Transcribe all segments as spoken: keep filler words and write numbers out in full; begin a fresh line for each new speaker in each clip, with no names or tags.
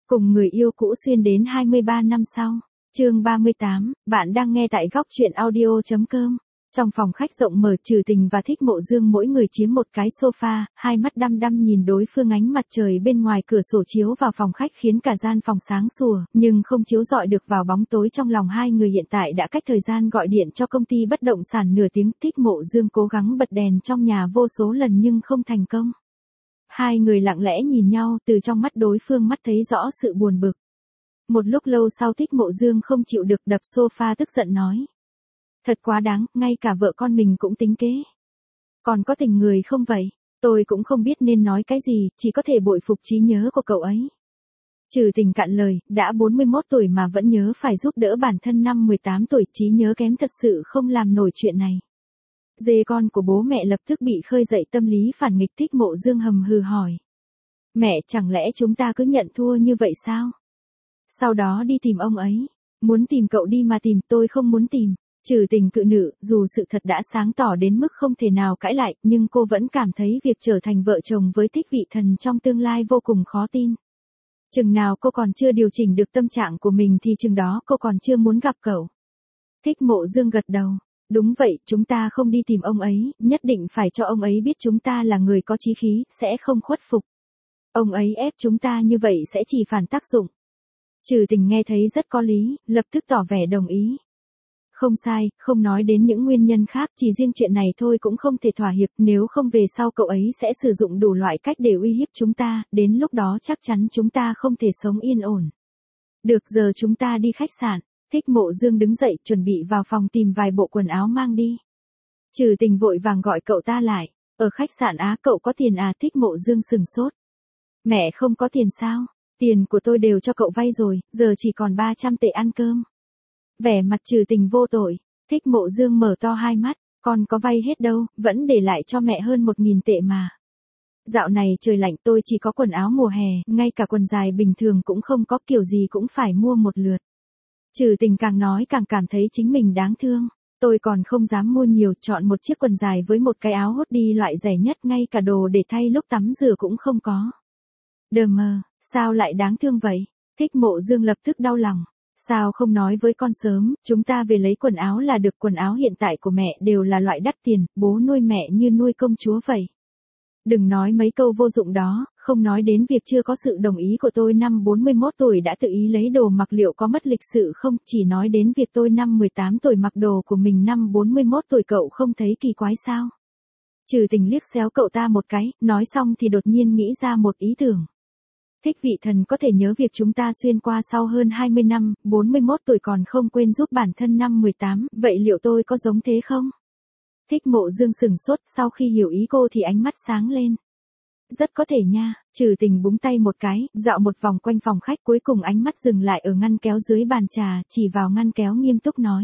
Cùng người yêu cũ xuyên đến hai mươi ba năm sau. Chương ba mươi tám, bạn đang nghe tại góc truyện audio.com. Trong phòng khách rộng mở, Trừ Tình và Thích Mộ Dương mỗi người chiếm một cái sofa, hai mắt đăm đăm nhìn đối phương. Ánh mặt trời bên ngoài cửa sổ chiếu vào phòng khách khiến cả gian phòng sáng sủa, nhưng không chiếu rọi được vào bóng tối trong lòng hai người. Hiện tại đã cách thời gian gọi điện cho công ty bất động sản nửa tiếng. Thích Mộ Dương cố gắng bật đèn trong nhà vô số lần nhưng không thành công. Hai người lặng lẽ nhìn nhau, từ trong mắt đối phương mắt thấy rõ sự buồn bực. Một lúc lâu sau, Thích Mộ Dương không chịu được đập sofa tức giận nói. Thật quá đáng, ngay cả vợ con mình cũng tính kế. Còn có tình người không vậy? Tôi cũng không biết nên nói cái gì, chỉ có thể bội phục trí nhớ của cậu ấy. Trừ Tình cạn lời, đã bốn mươi mốt tuổi mà vẫn nhớ phải giúp đỡ bản thân năm mười tám tuổi, trí nhớ kém thật sự không làm nổi chuyện này. Dê con của bố mẹ lập tức bị khơi dậy tâm lý phản nghịch. Thích Mộ Dương hầm hừ hỏi. Mẹ, chẳng lẽ chúng ta cứ nhận thua như vậy sao? Sau đó đi tìm ông ấy. Muốn tìm cậu đi mà tìm, tôi không muốn tìm. Trừ Tình cự nữ, dù sự thật đã sáng tỏ đến mức không thể nào cãi lại, nhưng cô vẫn cảm thấy việc trở thành vợ chồng với Thích Vị Thần trong tương lai vô cùng khó tin. Chừng nào cô còn chưa điều chỉnh được tâm trạng của mình thì chừng đó cô còn chưa muốn gặp cậu. Thích Mộ Dương gật đầu. Đúng vậy, chúng ta không đi tìm ông ấy, nhất định phải cho ông ấy biết chúng ta là người có chí khí, sẽ không khuất phục. Ông ấy ép chúng ta như vậy sẽ chỉ phản tác dụng. Trừ Tình nghe thấy rất có lý, lập tức tỏ vẻ đồng ý. Không sai, không nói đến những nguyên nhân khác, chỉ riêng chuyện này thôi cũng không thể thỏa hiệp, nếu không về sau cậu ấy sẽ sử dụng đủ loại cách để uy hiếp chúng ta, đến lúc đó chắc chắn chúng ta không thể sống yên ổn. Được, giờ chúng ta đi khách sạn. Thích Mộ Dương đứng dậy, chuẩn bị vào phòng tìm vài bộ quần áo mang đi. Trừ Tình vội vàng gọi cậu ta lại. Ở khách sạn á, cậu có tiền à? Thích Mộ Dương sừng sốt. Mẹ không có tiền sao? Tiền của tôi đều cho cậu vay rồi, giờ chỉ còn ba trăm tệ ăn cơm. Vẻ mặt Trừ Tình vô tội. Thích Mộ Dương mở to hai mắt. Con có vay hết đâu, vẫn để lại cho mẹ hơn một nghìn tệ mà. Dạo này trời lạnh, tôi chỉ có quần áo mùa hè, ngay cả quần dài bình thường cũng không có, kiểu gì cũng phải mua một lượt. Trừ Tình càng nói càng cảm thấy chính mình đáng thương. Tôi còn không dám mua nhiều, chọn một chiếc quần dài với một cái áo hốt đi loại rẻ nhất, ngay cả đồ để thay lúc tắm rửa cũng không có. Đờ mờ, sao lại đáng thương vậy? Thích Mộ Dương lập tức đau lòng. Sao không nói với con sớm, chúng ta về lấy quần áo là được. Quần áo hiện tại của mẹ đều là loại đắt tiền, bố nuôi mẹ như nuôi công chúa vậy. Đừng nói mấy câu vô dụng đó, không nói đến việc chưa có sự đồng ý của tôi năm bốn mươi mốt tuổi đã tự ý lấy đồ mặc, liệu có mất lịch sự không? Chỉ nói đến việc tôi năm mười tám tuổi mặc đồ của mình năm bốn mươi mốt tuổi, cậu không thấy kỳ quái sao? Trừ Tình liếc xéo cậu ta một cái, nói xong thì đột nhiên nghĩ ra một ý tưởng. Thích Vị Thần có thể nhớ việc chúng ta xuyên qua sau hơn hai mươi năm, bốn mươi mốt tuổi còn không quên giúp bản thân năm mười tám, vậy liệu tôi có giống thế không? Thích Mộ Dương sừng sốt, sau khi hiểu ý cô thì ánh mắt sáng lên. Rất có thể nha. Trừ Tình búng tay một cái, dạo một vòng quanh phòng khách, cuối cùng ánh mắt dừng lại ở ngăn kéo dưới bàn trà, chỉ vào ngăn kéo nghiêm túc nói.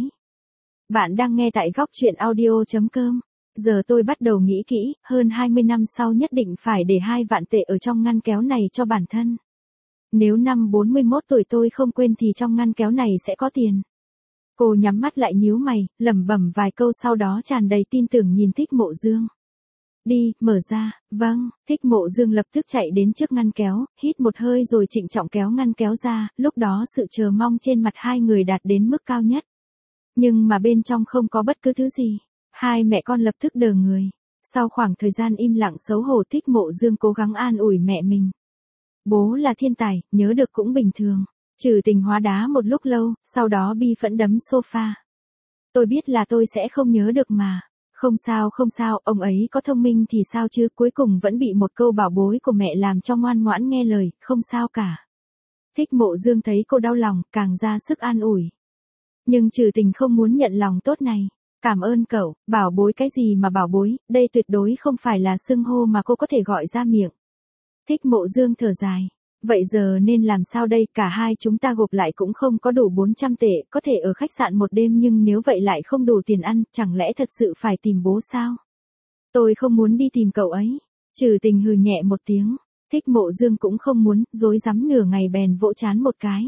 Bạn đang nghe tại góc truyện audio.com. Giờ tôi bắt đầu nghĩ kỹ, hơn hai mươi năm sau nhất định phải để hai vạn tệ ở trong ngăn kéo này cho bản thân. Nếu năm bốn mươi mốt tuổi tôi không quên thì trong ngăn kéo này sẽ có tiền. Cô nhắm mắt lại nhíu mày, lẩm bẩm vài câu sau đó tràn đầy tin tưởng nhìn Thích Mộ Dương. Đi, mở ra. Vâng. Thích Mộ Dương lập tức chạy đến trước ngăn kéo, hít một hơi rồi trịnh trọng kéo ngăn kéo ra, lúc đó sự chờ mong trên mặt hai người đạt đến mức cao nhất. Nhưng mà bên trong không có bất cứ thứ gì. Hai mẹ con lập tức đờ người. Sau khoảng thời gian im lặng xấu hổ, Thích Mộ Dương cố gắng an ủi mẹ mình. Bố là thiên tài, nhớ được cũng bình thường. Trừ Tình hóa đá một lúc lâu, sau đó bi phẫn đấm sofa. Tôi biết là tôi sẽ không nhớ được mà. Không sao không sao, ông ấy có thông minh thì sao chứ, cuối cùng vẫn bị một câu bảo bối của mẹ làm cho ngoan ngoãn nghe lời, không sao cả. Thích Mộ Dương thấy cô đau lòng, càng ra sức an ủi. Nhưng Trừ Tình không muốn nhận lòng tốt này. Cảm ơn cậu. Bảo bối cái gì mà bảo bối, đây tuyệt đối không phải là xưng hô mà cô có thể gọi ra miệng. Thích Mộ Dương thở dài. Vậy giờ nên làm sao đây, cả hai chúng ta gộp lại cũng không có đủ bốn trăm tệ, có thể ở khách sạn một đêm nhưng nếu vậy lại không đủ tiền ăn, chẳng lẽ thật sự phải tìm bố sao? Tôi không muốn đi tìm cậu ấy. Trừ Tình hừ nhẹ một tiếng. Thích Mộ Dương cũng không muốn, rối rắm nửa ngày bèn vỗ trán một cái.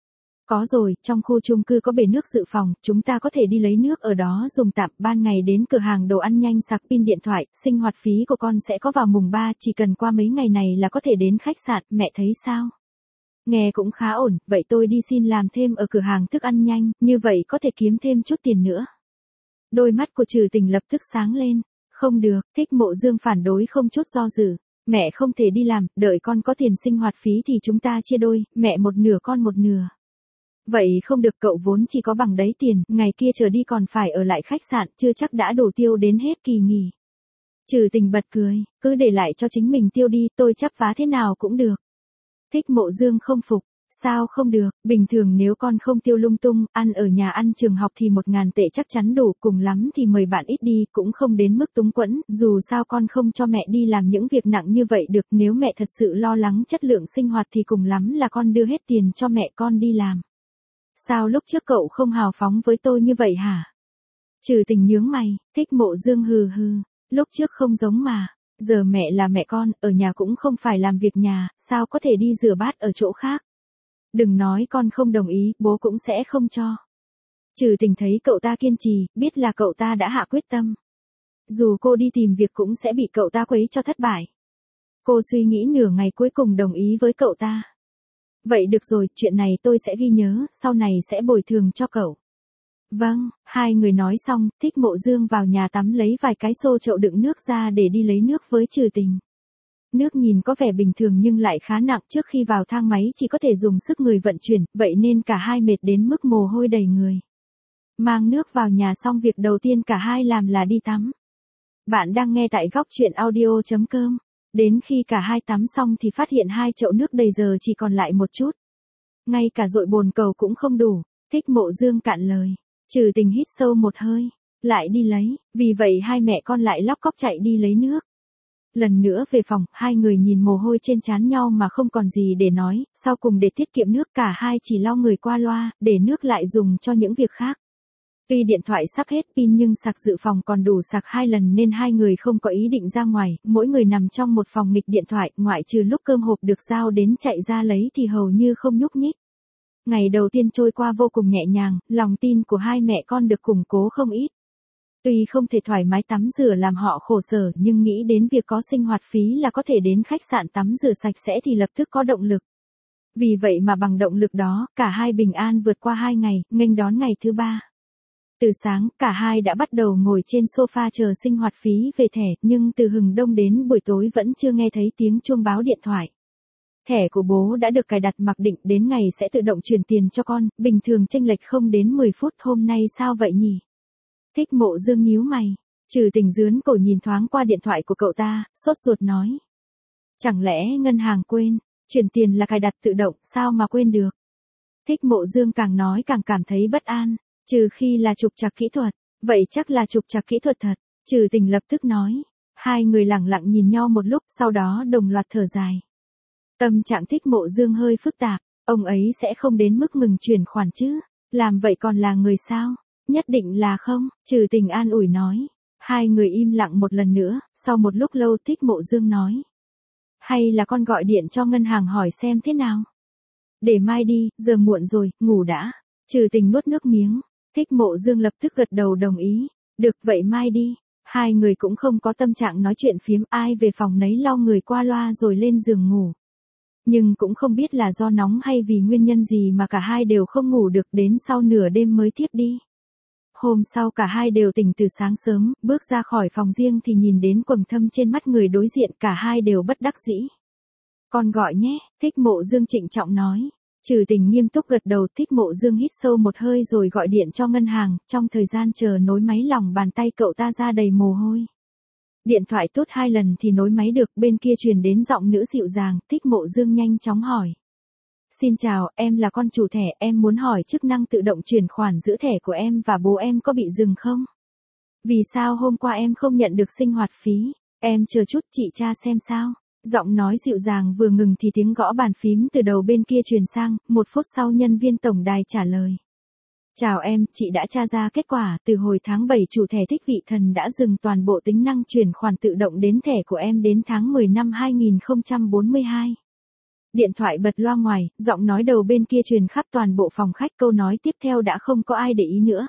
Có rồi, trong khu chung cư có bể nước dự phòng, chúng ta có thể đi lấy nước ở đó dùng tạm, ban ngày đến cửa hàng đồ ăn nhanh sạc pin điện thoại, sinh hoạt phí của con sẽ có vào mùng ba, chỉ cần qua mấy ngày này là có thể đến khách sạn, mẹ thấy sao? Nghe cũng khá ổn, vậy tôi đi xin làm thêm ở cửa hàng thức ăn nhanh, như vậy có thể kiếm thêm chút tiền nữa. Đôi mắt của Trừ Tình lập tức sáng lên. Không được, Thích Mộ Dương phản đối không chút do dự. Mẹ không thể đi làm, đợi con có tiền sinh hoạt phí thì chúng ta chia đôi, mẹ một nửa con một nửa. Vậy không được, cậu vốn chỉ có bằng đấy tiền, ngày kia trở đi còn phải ở lại khách sạn, chưa chắc đã đủ tiêu đến hết kỳ nghỉ. Trừ Tình bật cười, cứ để lại cho chính mình tiêu đi, tôi chắp vá thế nào cũng được. Thích Mộ Dương không phục, sao không được, bình thường nếu con không tiêu lung tung, ăn ở nhà ăn trường học thì một ngàn tệ chắc chắn đủ, cùng lắm thì mời bạn ít đi, cũng không đến mức túng quẫn, dù sao con không cho mẹ đi làm những việc nặng như vậy được, nếu mẹ thật sự lo lắng chất lượng sinh hoạt thì cùng lắm là con đưa hết tiền cho mẹ con đi làm. Sao lúc trước cậu không hào phóng với tôi như vậy hả? Trừ Tình nhướng mày, Thích Mộ Dương hừ hừ, lúc trước không giống mà. Giờ mẹ là mẹ con, ở nhà cũng không phải làm việc nhà, sao có thể đi rửa bát ở chỗ khác. Đừng nói con không đồng ý, bố cũng sẽ không cho. Trừ Tình thấy cậu ta kiên trì, biết là cậu ta đã hạ quyết tâm. Dù cô đi tìm việc cũng sẽ bị cậu ta quấy cho thất bại. Cô suy nghĩ nửa ngày cuối cùng đồng ý với cậu ta. Vậy được rồi, chuyện này tôi sẽ ghi nhớ, sau này sẽ bồi thường cho cậu. Vâng, hai người nói xong, Thích Mộ Dương vào nhà tắm lấy vài cái xô chậu đựng nước ra để đi lấy nước với Trừ Tình. Nước nhìn có vẻ bình thường nhưng lại khá nặng, trước khi vào thang máy chỉ có thể dùng sức người vận chuyển, vậy nên cả hai mệt đến mức mồ hôi đầy người. Mang nước vào nhà xong việc đầu tiên cả hai làm là đi tắm. Bạn đang nghe tại góc truyện audio chấm com. Đến khi cả hai tắm xong thì phát hiện hai chậu nước đầy giờ chỉ còn lại một chút. Ngay cả dội bồn cầu cũng không đủ, Thích Mộ Dương cạn lời. Trừ Tình hít sâu một hơi, lại đi lấy, vì vậy hai mẹ con lại lóc cóc chạy đi lấy nước. Lần nữa về phòng, hai người nhìn mồ hôi trên trán nhau mà không còn gì để nói, sau cùng để tiết kiệm nước cả hai chỉ lau người qua loa, để nước lại dùng cho những việc khác. Tuy điện thoại sắp hết pin nhưng sạc dự phòng còn đủ sạc hai lần nên hai người không có ý định ra ngoài, mỗi người nằm trong một phòng nghịch điện thoại, ngoại trừ lúc cơm hộp được giao đến chạy ra lấy thì hầu như không nhúc nhích. Ngày đầu tiên trôi qua vô cùng nhẹ nhàng, lòng tin của hai mẹ con được củng cố không ít. Tuy không thể thoải mái tắm rửa làm họ khổ sở nhưng nghĩ đến việc có sinh hoạt phí là có thể đến khách sạn tắm rửa sạch sẽ thì lập tức có động lực. Vì vậy mà bằng động lực đó, cả hai bình an vượt qua hai ngày, nghênh đón ngày thứ ba. Từ sáng, cả hai đã bắt đầu ngồi trên sofa chờ sinh hoạt phí về thẻ, nhưng từ hừng đông đến buổi tối vẫn chưa nghe thấy tiếng chuông báo điện thoại. Thẻ của bố đã được cài đặt mặc định đến ngày sẽ tự động chuyển tiền cho con, bình thường chênh lệch không đến mười phút, hôm nay sao vậy nhỉ? Thích Mộ Dương nhíu mày, Trừ Tình dướn cổ nhìn thoáng qua điện thoại của cậu ta, sốt ruột nói. Chẳng lẽ ngân hàng quên, chuyển tiền là cài đặt tự động, sao mà quên được? Thích Mộ Dương càng nói càng cảm thấy bất an, trừ khi là trục trặc kỹ thuật, vậy chắc là trục trặc kỹ thuật thật, Trừ Tình lập tức nói. Hai người lẳng lặng nhìn nhau một lúc, sau đó đồng loạt thở dài. Tâm trạng Thích Mộ Dương hơi phức tạp, ông ấy sẽ không đến mức ngừng chuyển khoản chứ, làm vậy còn là người sao? Nhất định là không, Trừ Tình an ủi nói. Hai người im lặng một lần nữa, sau một lúc lâu Thích Mộ Dương nói. Hay là con gọi điện cho ngân hàng hỏi xem thế nào? Để mai đi, giờ muộn rồi, ngủ đã. Trừ Tình nuốt nước miếng, Thích Mộ Dương lập tức gật đầu đồng ý. Được vậy mai đi. Hai người cũng không có tâm trạng nói chuyện phiếm, ai về phòng nấy lau người qua loa rồi lên giường ngủ. Nhưng cũng không biết là do nóng hay vì nguyên nhân gì mà cả hai đều không ngủ được, đến sau nửa đêm mới thiếp đi. Hôm sau cả hai đều tỉnh từ sáng sớm, bước ra khỏi phòng riêng thì nhìn đến quầng thâm trên mắt người đối diện, cả hai đều bất đắc dĩ. Con gọi nhé, Thích Mộ Dương trịnh trọng nói. Trừ Tình nghiêm túc gật đầu, Thích Mộ Dương hít sâu một hơi rồi gọi điện cho ngân hàng, trong thời gian chờ nối máy lòng bàn tay cậu ta ra đầy mồ hôi. Điện thoại tốt hai lần thì nối máy được, bên kia truyền đến giọng nữ dịu dàng, Thích Mộ Dương nhanh chóng hỏi. Xin chào, em là con chủ thẻ, em muốn hỏi chức năng tự động chuyển khoản giữa thẻ của em và bố em có bị dừng không? Vì sao hôm qua em không nhận được sinh hoạt phí? Em chờ chút chị tra xem sao. Giọng nói dịu dàng vừa ngừng thì tiếng gõ bàn phím từ đầu bên kia truyền sang, một phút sau nhân viên tổng đài trả lời. Chào em, chị đã tra ra kết quả, từ hồi tháng bảy chủ thẻ Thích Vị Thần đã dừng toàn bộ tính năng chuyển khoản tự động đến thẻ của em đến tháng mười năm hai nghìn không trăm bốn mươi hai. Điện thoại bật loa ngoài, giọng nói đầu bên kia truyền khắp toàn bộ phòng khách, câu nói tiếp theo đã không có ai để ý nữa.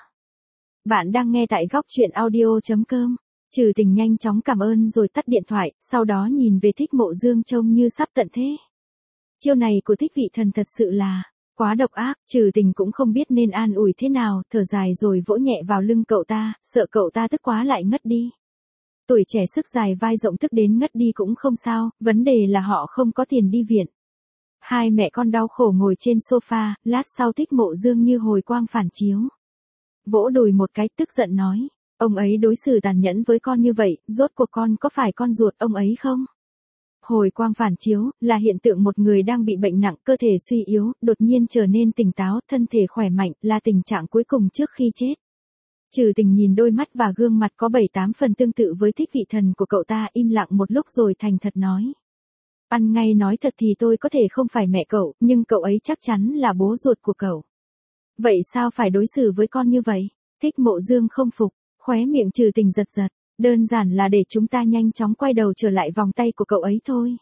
Bạn đang nghe tại góc truyện audio chấm com. Trừ Tình nhanh chóng cảm ơn rồi tắt điện thoại, sau đó nhìn về Thích Mộ Dương trông như sắp tận thế. Chiêu này của Thích Vị Thần thật sự là quá độc ác, Trừ Tình cũng không biết nên an ủi thế nào, thở dài rồi vỗ nhẹ vào lưng cậu ta, sợ cậu ta tức quá lại ngất đi. Tuổi trẻ sức dài vai rộng tức đến ngất đi cũng không sao, vấn đề là họ không có tiền đi viện. Hai mẹ con đau khổ ngồi trên sofa, lát sau Thích Mộ Dương như hồi quang phản chiếu. Vỗ đùi một cái tức giận nói, ông ấy đối xử tàn nhẫn với con như vậy, rốt cuộc con có phải con ruột ông ấy không? Hồi quang phản chiếu, là hiện tượng một người đang bị bệnh nặng, cơ thể suy yếu, đột nhiên trở nên tỉnh táo, thân thể khỏe mạnh, là tình trạng cuối cùng trước khi chết. Trừ Tình nhìn đôi mắt và gương mặt có bảy tám phần tương tự với Thích Vị Thần của cậu ta, im lặng một lúc rồi thành thật nói. Ăn ngay nói thật thì tôi có thể không phải mẹ cậu, nhưng cậu ấy chắc chắn là bố ruột của cậu. Vậy sao phải đối xử với con như vậy? Thích Mộ Dương không phục, khóe miệng Trừ Tình giật giật. Đơn giản là để chúng ta nhanh chóng quay đầu trở lại vòng tay của cậu ấy thôi.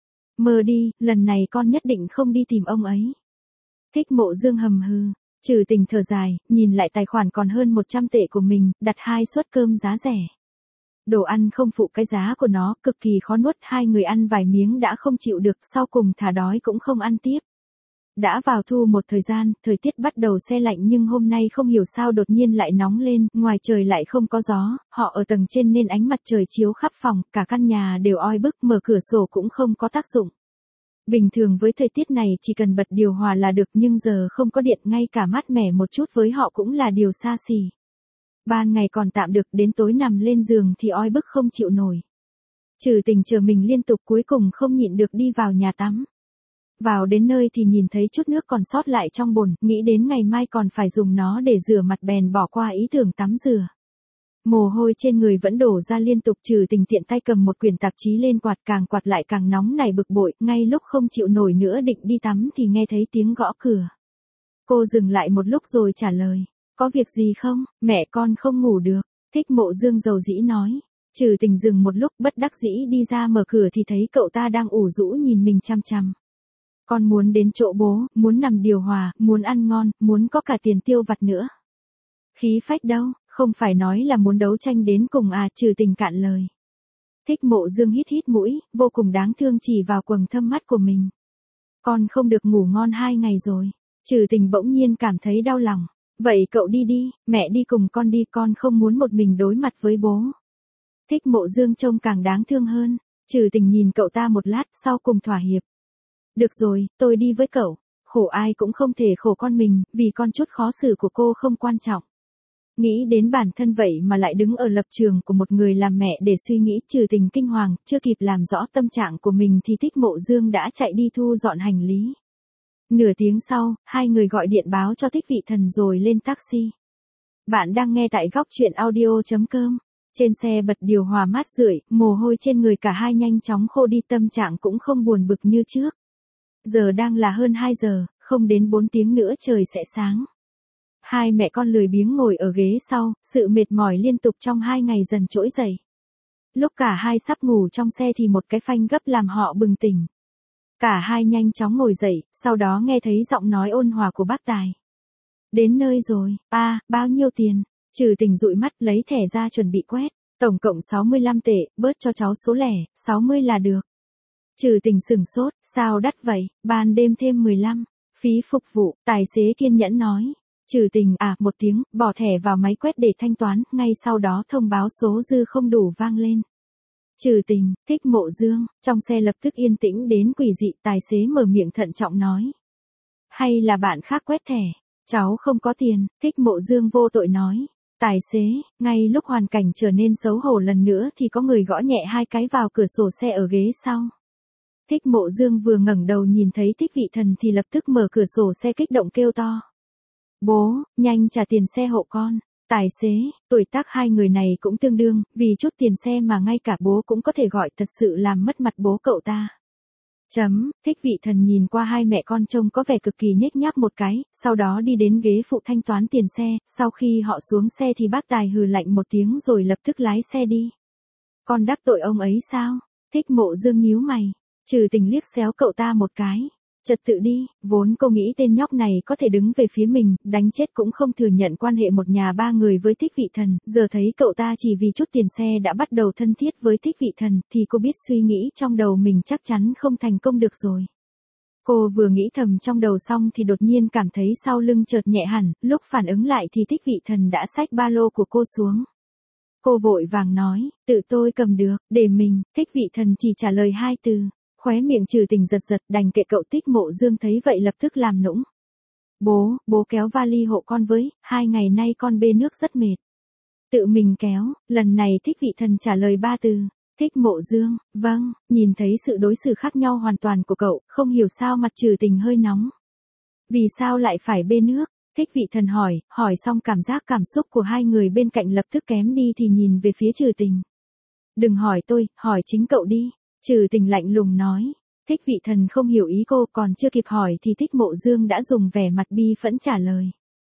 Mơ đi, lần này con nhất định không đi tìm ông ấy. Thích Mộ Dương hầm hừ, Trừ Tình thở dài, nhìn lại tài khoản còn hơn một trăm tệ của mình, đặt hai suất cơm giá rẻ. Đồ ăn không phụ cái giá của nó, cực kỳ khó nuốt, hai người ăn vài miếng đã không chịu được, sau cùng thả đói cũng không ăn tiếp. Đã vào thu một thời gian, thời tiết bắt đầu se lạnh nhưng hôm nay không hiểu sao đột nhiên lại nóng lên, ngoài trời lại không có gió, họ ở tầng trên nên ánh mặt trời chiếu khắp phòng, cả căn nhà đều oi bức, mở cửa sổ cũng không có tác dụng. Bình thường với thời tiết này chỉ cần bật điều hòa là được, nhưng giờ không có điện, ngay cả mát mẻ một chút với họ cũng là điều xa xỉ. Ban ngày còn tạm được, đến tối nằm lên giường thì oi bức không chịu nổi. Trừ Tình chờ mình liên tục, cuối cùng không nhịn được đi vào nhà tắm. Vào đến nơi thì nhìn thấy chút nước còn sót lại trong bồn, nghĩ đến ngày mai còn phải dùng nó để rửa mặt bèn bỏ qua ý tưởng tắm rửa. Mồ hôi trên người vẫn đổ ra liên tục, Trừ Tình tiện tay cầm một quyển tạp chí lên quạt, càng quạt lại càng nóng nảy bực bội, ngay lúc không chịu nổi nữa định đi tắm thì nghe thấy tiếng gõ cửa. Cô dừng lại một lúc rồi trả lời, có việc gì không, mẹ con không ngủ được, Thích Mộ Dương dầu dĩ nói. Trừ Tình dừng một lúc bất đắc dĩ đi ra mở cửa thì thấy cậu ta đang ủ rũ nhìn mình chăm chăm. Con muốn đến chỗ bố, muốn nằm điều hòa, muốn ăn ngon, muốn có cả tiền tiêu vặt nữa. Khí phách đâu, không phải nói là muốn đấu tranh đến cùng à, Trừ Tình cạn lời. Thích Mộ Dương hít hít mũi, vô cùng đáng thương chỉ vào quầng thâm mắt của mình. Con không được ngủ ngon hai ngày rồi. Trừ Tình bỗng nhiên cảm thấy đau lòng. Vậy cậu đi đi, mẹ đi cùng con đi, con không muốn một mình đối mặt với bố. Thích Mộ Dương trông càng đáng thương hơn. Trừ Tình nhìn cậu ta một lát, sau cùng thỏa hiệp. Được rồi, tôi đi với cậu. Khổ ai cũng không thể khổ con mình, vì con chút khó xử của cô không quan trọng. Nghĩ đến bản thân vậy mà lại đứng ở lập trường của một người làm mẹ để suy nghĩ, Trừ Tình kinh hoàng, chưa kịp làm rõ tâm trạng của mình thì Thích Mộ Dương đã chạy đi thu dọn hành lý. Nửa tiếng sau, hai người gọi điện báo cho Thích Vị Thần rồi lên taxi. Bạn đang nghe tại góc truyện audio chấm com. Trên xe bật điều hòa mát rượi, mồ hôi trên người cả hai nhanh chóng khô đi, tâm trạng cũng không buồn bực như trước. Giờ đang là hơn hai giờ, không đến bốn tiếng nữa trời sẽ sáng. Hai mẹ con lười biếng ngồi ở ghế sau, sự mệt mỏi liên tục trong hai ngày dần trỗi dậy. Lúc cả hai sắp ngủ trong xe thì một cái phanh gấp làm họ bừng tỉnh. Cả hai nhanh chóng ngồi dậy, sau đó nghe thấy giọng nói ôn hòa của bác Tài. Đến nơi rồi, a, à, bao nhiêu tiền? Trừ Tình dụi mắt lấy thẻ ra chuẩn bị quét, tổng cộng sáu mươi lăm tệ, bớt cho cháu số lẻ, sáu mươi là được. Trừ Tình sửng sốt, sao đắt vậy, ban đêm thêm mười lăm, phí phục vụ, tài xế kiên nhẫn nói. Trừ Tình à một tiếng, bỏ thẻ vào máy quét để thanh toán, ngay sau đó thông báo số dư không đủ vang lên. Trừ Tình, Thích Mộ Dương, trong xe lập tức yên tĩnh đến quỷ dị, tài xế mở miệng thận trọng nói. Hay là bạn khác quét thẻ, cháu không có tiền, Thích Mộ Dương vô tội nói. Tài xế, ngay lúc hoàn cảnh trở nên xấu hổ lần nữa thì có người gõ nhẹ hai cái vào cửa sổ xe ở ghế sau. Thích Mộ Dương vừa ngẩng đầu nhìn thấy Thích Vị Thần thì lập tức mở cửa sổ xe kích động kêu to. Bố, nhanh trả tiền xe hộ con. Tài xế, tuổi tác hai người này cũng tương đương, vì chút tiền xe mà ngay cả bố cũng có thể gọi, thật sự làm mất mặt bố cậu ta. Chấm, Thích Vị Thần nhìn qua hai mẹ con trông có vẻ cực kỳ nhếch nhác một cái, sau đó đi đến ghế phụ thanh toán tiền xe, sau khi họ xuống xe thì bác Tài hừ lạnh một tiếng rồi lập tức lái xe đi. Con đắc tội ông ấy sao? Thích Mộ Dương nhíu mày, Trừ Tình liếc xéo cậu ta một cái. Trật tự đi, vốn cô nghĩ tên nhóc này có thể đứng về phía mình, đánh chết cũng không thừa nhận quan hệ một nhà ba người với Thích Vị Thần, giờ thấy cậu ta chỉ vì chút tiền xe đã bắt đầu thân thiết với Thích Vị Thần, thì cô biết suy nghĩ trong đầu mình chắc chắn không thành công được rồi. Cô vừa nghĩ thầm trong đầu xong thì đột nhiên cảm thấy sau lưng chợt nhẹ hẳn, lúc phản ứng lại thì Thích Vị Thần đã xách ba lô của cô xuống. Cô vội vàng nói, tự tôi cầm được, để mình. Thích Vị Thần chỉ trả lời hai từ, khóe miệng Trừ Tình giật giật, đành kệ cậu. Thích Mộ Dương thấy vậy lập tức làm nũng. Bố, bố kéo vali hộ con với, hai ngày nay con bê nước rất mệt. Tự mình kéo. Lần này Thích Vị Thần trả lời ba từ. Thích Mộ Dương, vâng. Nhìn thấy sự đối xử khác nhau hoàn toàn của cậu, không hiểu sao mặt Trừ Tình hơi nóng. Vì sao lại phải bê nước? Thích Vị Thần hỏi, hỏi xong cảm giác cảm xúc của hai người bên cạnh lập tức kém đi thì nhìn về phía Trừ Tình. Đừng hỏi tôi, hỏi chính cậu đi. Trừ Tình lạnh lùng nói. Thích Vị Thần không hiểu ý cô, còn chưa kịp hỏi thì Thích Mộ Dương đã dùng vẻ mặt bi phẫn trả lời.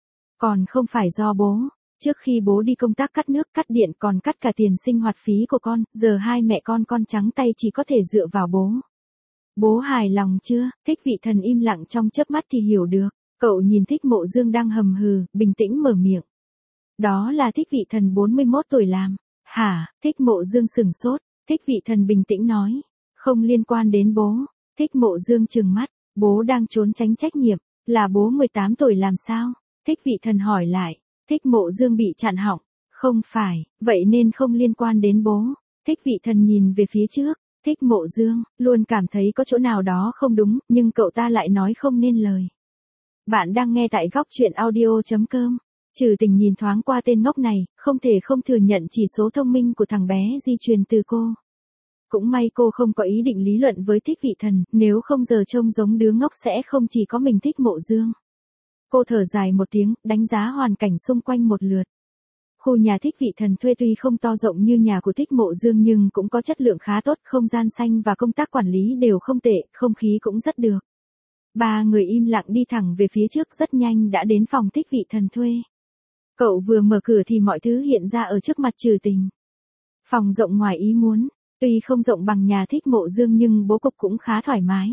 Còn không phải do bố. Trước khi bố đi công tác cắt nước cắt điện còn cắt cả tiền sinh hoạt phí của con, giờ hai mẹ con con trắng tay chỉ có thể dựa vào bố. Bố hài lòng chưa? Thích Vị Thần im lặng trong chớp mắt thì hiểu được. Cậu nhìn Thích Mộ Dương đang hầm hừ, bình tĩnh mở miệng. Đó là Thích Vị Thần bốn mươi mốt tuổi làm. Hả? Thích Mộ Dương sửng sốt. Thích Vị Thần bình tĩnh nói. Không liên quan đến bố. Thích Mộ Dương trừng mắt. Bố đang trốn tránh trách nhiệm. Là bố mười tám tuổi làm sao? Thích Vị Thần hỏi lại. Thích Mộ Dương bị chặn họng. Không phải, vậy nên không liên quan đến bố. Thích Vị Thần nhìn về phía trước. Thích Mộ Dương, luôn cảm thấy có chỗ nào đó không đúng, nhưng cậu ta lại nói không nên lời. Bạn đang nghe tại góc truyện audio.com. Trừ Tình nhìn thoáng qua tên ngốc này, không thể không thừa nhận chỉ số thông minh của thằng bé di truyền từ cô. Cũng may cô không có ý định lý luận với Thích Vị Thần, nếu không giờ trông giống đứa ngốc sẽ không chỉ có mình Thích Mộ Dương. Cô thở dài một tiếng, đánh giá hoàn cảnh xung quanh một lượt. Khu nhà Thích Vị Thần thuê tuy không to rộng như nhà của Thích Mộ Dương nhưng cũng có chất lượng khá tốt, không gian xanh và công tác quản lý đều không tệ, không khí cũng rất được. Ba người im lặng đi thẳng về phía trước, rất nhanh đã đến phòng Thích Vị Thần thuê. Cậu vừa mở cửa thì mọi thứ hiện ra ở trước mặt Trừ Tình. Phòng rộng ngoài ý muốn, tuy không rộng bằng nhà Thích Mộ Dương nhưng bố cục cũng khá thoải mái.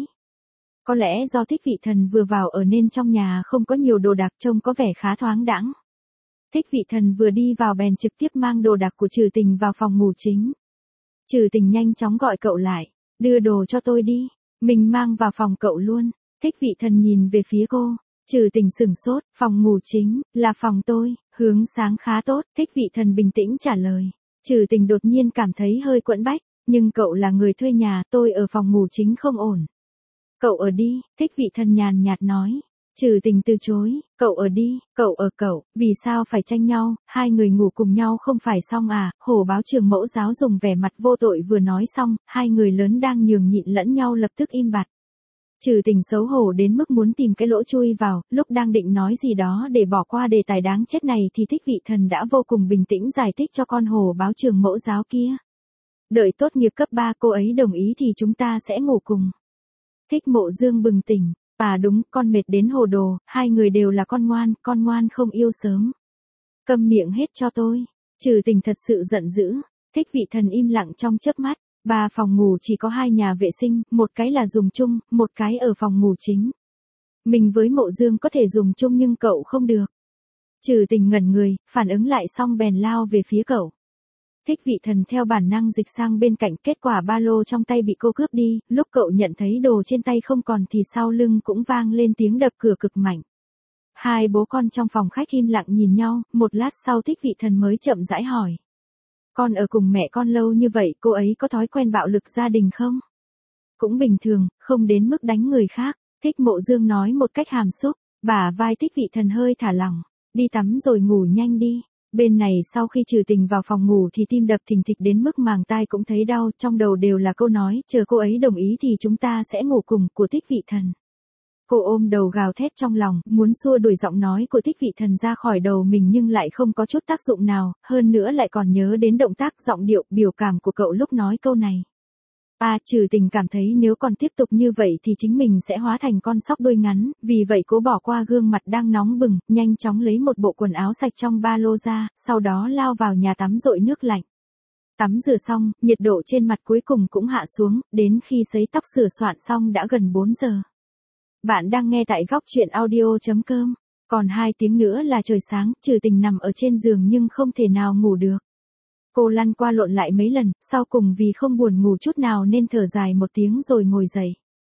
Có lẽ do Thích Vị Thần vừa vào ở nên trong nhà không có nhiều đồ đạc, trông có vẻ khá thoáng đãng. Thích Vị Thần vừa đi vào bèn trực tiếp mang đồ đạc của Trừ Tình vào phòng ngủ chính. Trừ Tình nhanh chóng gọi cậu lại, đưa đồ cho tôi đi, mình mang vào phòng cậu luôn. Thích Vị Thần nhìn về phía cô, Trừ Tình sửng sốt, phòng ngủ chính, là phòng tôi, hướng sáng khá tốt. Thích Vị Thần bình tĩnh trả lời. Trừ Tình đột nhiên cảm thấy hơi quẫn bách, nhưng cậu là người thuê nhà, tôi ở phòng ngủ chính không ổn. Cậu ở đi, Thích Vị Thần nhàn nhạt nói. Trừ Tình từ chối, cậu ở đi, cậu ở cậu, vì sao phải tranh nhau, hai người ngủ cùng nhau không phải xong à? Hổ báo trường mẫu giáo dùng vẻ mặt vô tội vừa nói xong, hai người lớn đang nhường nhịn lẫn nhau lập tức im bặt. Trừ Tình xấu hổ đến mức muốn tìm cái lỗ chui vào, lúc đang định nói gì đó để bỏ qua đề tài đáng chết này thì Thích Vị Thần đã vô cùng bình tĩnh giải thích cho con hổ báo trường mẫu giáo kia. Đợi tốt nghiệp cấp ba cô ấy đồng ý thì chúng ta sẽ ngủ cùng. Thích Mộ Dương bừng tỉnh. À đúng, con mệt đến hồ đồ, hai người đều là con ngoan, con ngoan không yêu sớm. Câm miệng hết cho tôi. Trừ Tình thật sự giận dữ. Thích Vị Thần im lặng trong chớp mắt. Ba phòng ngủ chỉ có hai nhà vệ sinh, một cái là dùng chung, một cái ở phòng ngủ chính. Mình với Mộ Dương có thể dùng chung nhưng cậu không được. Trừ Tình ngẩn người, phản ứng lại xong bèn lao về phía cậu. Thích Vị Thần theo bản năng dịch sang bên cạnh, kết quả ba lô trong tay bị cô cướp đi, lúc cậu nhận thấy đồ trên tay không còn thì sau lưng cũng vang lên tiếng đập cửa cực mạnh. Hai bố con trong phòng khách im lặng nhìn nhau, một lát sau Thích Vị Thần mới chậm rãi hỏi. Con ở cùng mẹ con lâu như vậy, cô ấy có thói quen bạo lực gia đình không? Cũng bình thường, không đến mức đánh người khác, Thích Mộ Dương nói một cách hàm xúc, bả vai Thích Vị Thần hơi thả lỏng, đi tắm rồi ngủ nhanh đi. Bên này sau khi Trừ Tình vào phòng ngủ thì tim đập thình thịch đến mức màng tai cũng thấy đau, trong đầu đều là câu nói, chờ cô ấy đồng ý thì chúng ta sẽ ngủ cùng, của Thích Vị Thần. Cô ôm đầu gào thét trong lòng, muốn xua đuổi giọng nói của Thích Vị Thần ra khỏi đầu mình nhưng lại không có chút tác dụng nào, hơn nữa lại còn nhớ đến động tác, giọng điệu, biểu cảm của cậu lúc nói câu này. À, Trừ Tình cảm thấy nếu còn tiếp tục như vậy thì chính mình sẽ hóa thành con sóc đuôi ngắn, vì vậy cố bỏ qua gương mặt đang nóng bừng, nhanh chóng lấy một bộ quần áo sạch trong ba lô ra, sau đó lao vào nhà tắm dội nước lạnh. Tắm rửa xong, nhiệt độ trên mặt cuối cùng cũng hạ xuống, đến khi sấy tóc sửa soạn xong đã gần bốn giờ. Bạn đang nghe tại góc truyện audio.com. Còn hai tiếng nữa là trời sáng, Trừ Tình nằm ở trên giường nhưng không thể nào ngủ được. Cô lăn qua lộn lại mấy lần, sau cùng vì không buồn ngủ chút nào nên thở dài một tiếng rồi ngồi dậy.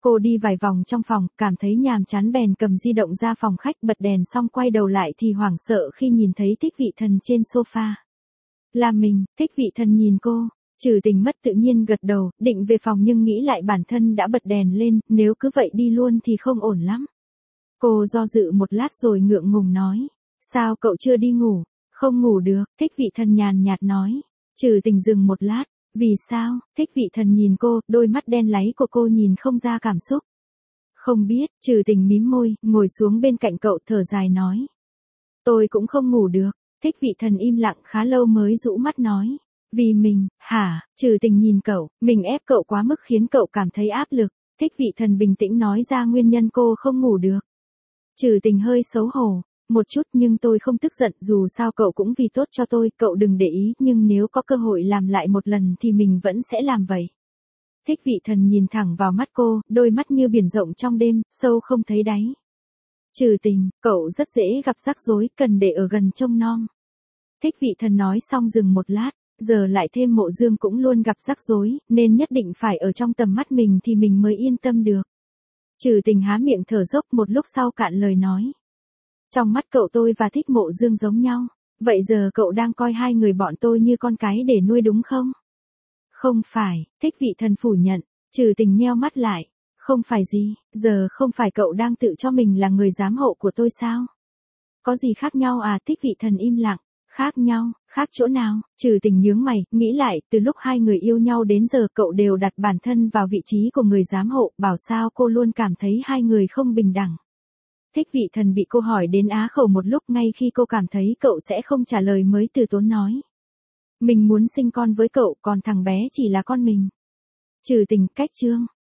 Cô đi vài vòng trong phòng, cảm thấy nhàm chán bèn cầm di động ra phòng khách bật đèn xong quay đầu lại thì hoảng sợ khi nhìn thấy Thích Vị Thần trên sofa. Là mình. Thích Vị Thần nhìn cô. Trừ Tình mất tự nhiên gật đầu, định về phòng nhưng nghĩ lại bản thân đã bật đèn lên, nếu cứ vậy đi luôn thì không ổn lắm. Cô do dự một lát rồi ngượng ngùng nói. Sao cậu chưa đi ngủ? Không ngủ được. Thích Vị Thần nhàn nhạt nói. Trừ Tình dừng một lát. Vì sao? Thích Vị Thần nhìn cô, đôi mắt đen láy của cô nhìn không ra cảm xúc. Không biết. Trừ Tình mím môi, ngồi xuống bên cạnh cậu thở dài nói. Tôi cũng không ngủ được. Thích Vị Thần im lặng khá lâu mới rũ mắt nói. Vì mình. Hả? Trừ Tình nhìn cậu, mình ép cậu quá mức khiến cậu cảm thấy áp lực. Thích Vị Thần bình tĩnh nói ra nguyên nhân cô không ngủ được. Trừ Tình hơi xấu hổ. Một chút, nhưng tôi không tức giận, dù sao cậu cũng vì tốt cho tôi, cậu đừng để ý, nhưng nếu có cơ hội làm lại một lần thì mình vẫn sẽ làm vậy. Thích Vị Thần nhìn thẳng vào mắt cô, đôi mắt như biển rộng trong đêm, sâu không thấy đáy. Trừ Tình, cậu rất dễ gặp rắc rối, cần để ở gần trông nom. Thích Vị Thần nói xong dừng một lát, giờ lại thêm Mộ Dương cũng luôn gặp rắc rối, nên nhất định phải ở trong tầm mắt mình thì mình mới yên tâm được. Trừ Tình há miệng thở dốc một lúc sau cạn lời nói. Trong mắt cậu tôi và Thích Mộ Dương giống nhau, vậy giờ cậu đang coi hai người bọn tôi như con cái để nuôi đúng không? Không phải. Thích Vị Thần phủ nhận. Trừ Tình nheo mắt lại. Không phải gì, giờ không phải cậu đang tự cho mình là người giám hộ của tôi sao? Có gì khác nhau à? Thích Vị Thần im lặng. Khác nhau, khác chỗ nào? Trừ Tình nhướng mày, nghĩ lại, từ lúc hai người yêu nhau đến giờ cậu đều đặt bản thân vào vị trí của người giám hộ, bảo sao cô luôn cảm thấy hai người không bình đẳng. Thích Vị Thần bị cô hỏi đến á khẩu một lúc, ngay khi cô cảm thấy cậu sẽ không trả lời mới từ tốn nói. Mình muốn sinh con với cậu, còn thằng bé chỉ là con mình. Trừ Tình, cách chương.